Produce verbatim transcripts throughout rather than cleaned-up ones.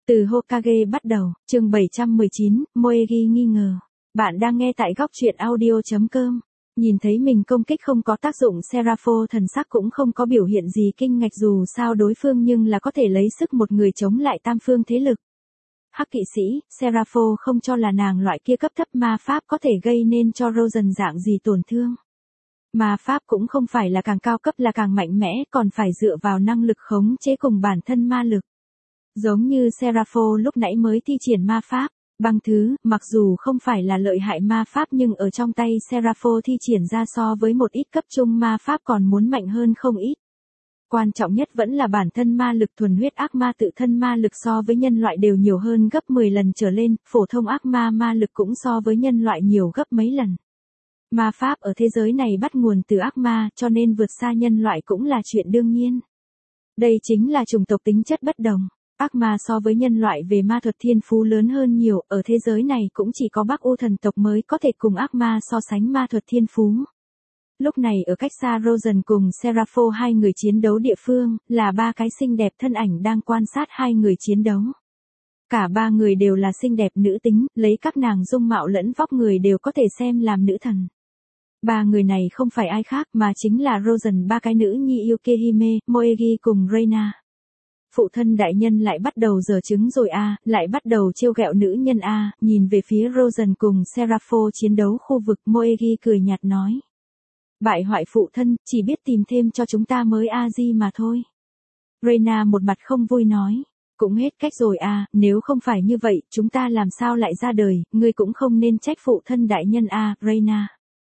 Từ Hokage bắt đầu, chương bảy trăm mười chín, Moegi nghi ngờ. Bạn đang nghe tại góc truyện audio chấm com. Nhìn thấy mình công kích không có tác dụng, Serapho thần sắc cũng không có biểu hiện gì kinh ngạc, dù sao đối phương nhưng là có thể lấy sức một người chống lại tam phương thế lực. Hắc kỵ sĩ, Serapho không cho là nàng loại kia cấp thấp ma pháp có thể gây nên cho Rosen dạng gì tổn thương. Ma pháp cũng không phải là càng cao cấp là càng mạnh mẽ, còn phải dựa vào năng lực khống chế cùng bản thân ma lực. Giống như Serapho lúc nãy mới thi triển ma pháp, băng thứ, mặc dù không phải là lợi hại ma pháp nhưng ở trong tay Serapho thi triển ra so với một ít cấp trung ma pháp còn muốn mạnh hơn không ít. Quan trọng nhất vẫn là bản thân ma lực, thuần huyết ác ma tự thân ma lực so với nhân loại đều nhiều hơn gấp mười lần trở lên, phổ thông ác ma ma lực cũng so với nhân loại nhiều gấp mấy lần. Ma pháp ở thế giới này bắt nguồn từ ác ma, cho nên vượt xa nhân loại cũng là chuyện đương nhiên. Đây chính là chủng tộc tính chất bất đồng. Ác ma so với nhân loại về ma thuật thiên phú lớn hơn nhiều, ở thế giới này cũng chỉ có Bắc U thần tộc mới có thể cùng ác ma so sánh ma thuật thiên phú. Lúc này ở cách xa Rosen cùng Serapho hai người chiến đấu địa phương, là ba cái xinh đẹp thân ảnh đang quan sát hai người chiến đấu. Cả ba người đều là xinh đẹp nữ tính, lấy các nàng dung mạo lẫn vóc người đều có thể xem làm nữ thần. Ba người này không phải ai khác mà chính là Rosen ba cái nữ nhi Yukihime, Moegi cùng Reina. Phụ thân đại nhân lại bắt đầu giở trứng rồi a, à, lại bắt đầu trêu ghẹo nữ nhân a, à. Nhìn về phía Rosen cùng Serapho chiến đấu khu vực, Moegi cười nhạt nói. Bại hoại phụ thân, chỉ biết tìm thêm cho chúng ta mới a di mà thôi. Reina một mặt không vui nói. Cũng hết cách rồi à, nếu không phải như vậy, chúng ta làm sao lại ra đời, ngươi cũng không nên trách phụ thân đại nhân a, à, Reina.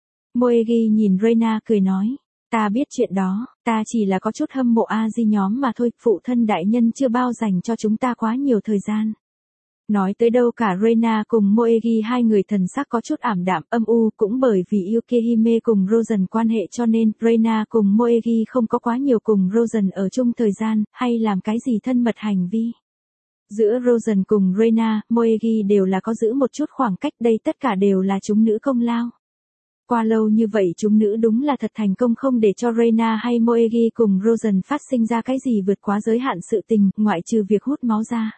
Moegi nhìn Reina cười nói. Ta biết chuyện đó, ta chỉ là có chút hâm mộ a di nhóm mà thôi, phụ thân đại nhân chưa bao dành cho chúng ta quá nhiều thời gian. Nói tới đâu cả Reina cùng Moegi hai người thần sắc có chút ảm đạm âm u, cũng bởi vì Yukihime cùng Rosen quan hệ cho nên Reina cùng Moegi không có quá nhiều cùng Rosen ở chung thời gian, hay làm cái gì thân mật hành vi. Giữa Rosen cùng Reina, Moegi đều là có giữ một chút khoảng cách, đây tất cả đều là chúng nữ công lao. Qua lâu như vậy chúng nữ đúng là thật thành công không để cho Reina hay Moegi cùng Rosen phát sinh ra cái gì vượt quá giới hạn sự tình, ngoại trừ việc hút máu ra.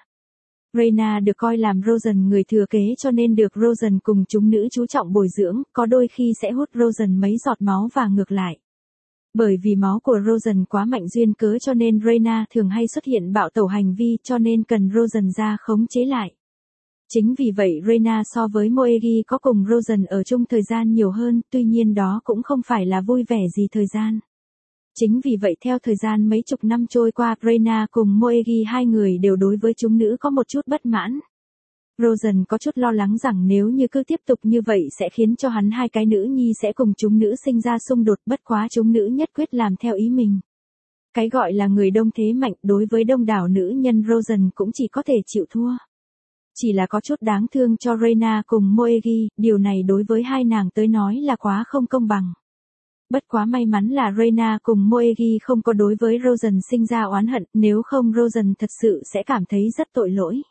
Reina được coi làm Rosen người thừa kế cho nên được Rosen cùng chúng nữ chú trọng bồi dưỡng, có đôi khi sẽ hút Rosen mấy giọt máu và ngược lại. Bởi vì máu của Rosen quá mạnh duyên cớ cho nên Reina thường hay xuất hiện bạo tẩu hành vi cho nên cần Rosen ra khống chế lại. Chính vì vậy Reina so với Moegi có cùng Rosen ở chung thời gian nhiều hơn, tuy nhiên đó cũng không phải là vui vẻ gì thời gian. Chính vì vậy theo thời gian mấy chục năm trôi qua, Reina cùng Moegi hai người đều đối với chúng nữ có một chút bất mãn. Rosen có chút lo lắng rằng nếu như cứ tiếp tục như vậy sẽ khiến cho hắn hai cái nữ nhi sẽ cùng chúng nữ sinh ra xung đột, bất quá chúng nữ nhất quyết làm theo ý mình. Cái gọi là người đông thế mạnh, đối với đông đảo nữ nhân Rosen cũng chỉ có thể chịu thua. Chỉ là có chút đáng thương cho Reina cùng Moegi, điều này đối với hai nàng tới nói là quá không công bằng. Bất quá may mắn là Reina cùng Moegi không có đối với Rosen sinh ra oán hận, nếu không Rosen thật sự sẽ cảm thấy rất tội lỗi.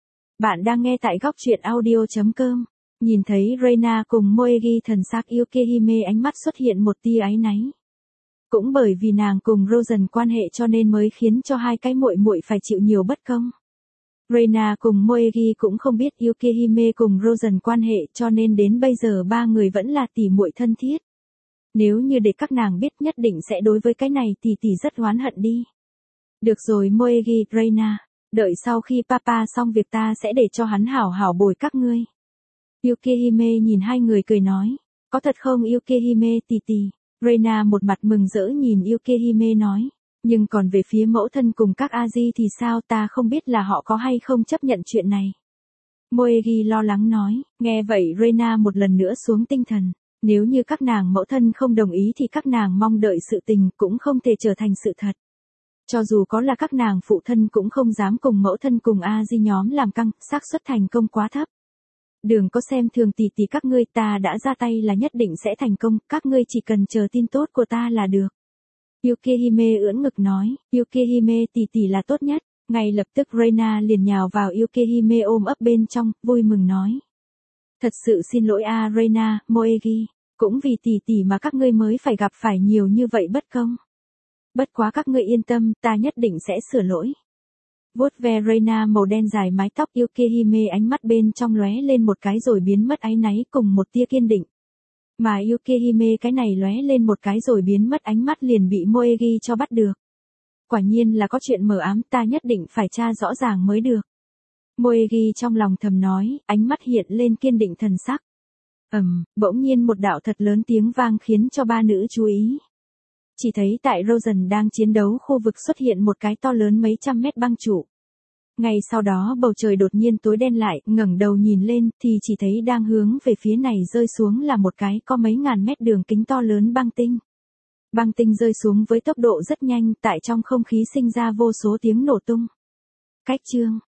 Bạn đang nghe tại góc truyện audio chấm com. Nhìn thấy Reina cùng Moegi thần sắc Yukihime ánh mắt xuất hiện một tia áy náy. Cũng bởi vì nàng cùng Rosen quan hệ cho nên mới khiến cho hai cái muội muội phải chịu nhiều bất công. Reina cùng Moegi cũng không biết Yukihime cùng Rosen quan hệ cho nên đến bây giờ ba người vẫn là tỉ muội thân thiết. Nếu như để các nàng biết nhất định sẽ đối với cái này tỷ tỷ rất oán hận đi. Được rồi Moegi, Reina, đợi sau khi papa xong việc ta sẽ để cho hắn hảo hảo bồi các ngươi. Yukihime nhìn hai người cười nói, có thật không Yukihime tỷ tỷ? Reina một mặt mừng rỡ nhìn Yukihime nói, nhưng còn về phía mẫu thân cùng các Aji thì sao, ta không biết là họ có hay không chấp nhận chuyện này. Moegi lo lắng nói, nghe vậy Reina một lần nữa xuống tinh thần. Nếu như các nàng mẫu thân không đồng ý thì các nàng mong đợi sự tình cũng không thể trở thành sự thật. Cho dù có là các nàng phụ thân cũng không dám cùng mẫu thân cùng A Di nhóm làm căng, xác suất thành công quá thấp. Đừng có xem thường tỷ tỷ các ngươi, ta đã ra tay là nhất định sẽ thành công, các ngươi chỉ cần chờ tin tốt của ta là được. Yukihime ưỡn ngực nói, Yukihime tỷ tỷ là tốt nhất. Ngay lập tức Reina liền nhào vào Yukihime ôm ấp bên trong, vui mừng nói. Thật sự xin lỗi a Reina, Moegi, cũng vì tỷ tỷ mà các ngươi mới phải gặp phải nhiều như vậy bất công. Bất quá các ngươi yên tâm, ta nhất định sẽ sửa lỗi. Vuốt ve Reina màu đen dài mái tóc Yukihime ánh mắt bên trong lóe lên một cái rồi biến mất áy náy cùng một tia kiên định. Mà Yukihime cái này lóe lên một cái rồi biến mất ánh mắt liền bị Moegi cho bắt được. Quả nhiên là có chuyện mờ ám, ta nhất định phải tra rõ ràng mới được. Moegi trong lòng thầm nói, ánh mắt hiện lên kiên định thần sắc. Ầm, bỗng nhiên một đạo thật lớn tiếng vang khiến cho ba nữ chú ý. Chỉ thấy tại Rosen đang chiến đấu khu vực xuất hiện một cái to lớn mấy trăm mét băng trụ. Ngay sau đó bầu trời đột nhiên tối đen lại, ngẩng đầu nhìn lên thì chỉ thấy đang hướng về phía này rơi xuống là một cái có mấy ngàn mét đường kính to lớn băng tinh. Băng tinh rơi xuống với tốc độ rất nhanh, tại trong không khí sinh ra vô số tiếng nổ tung. Cách chương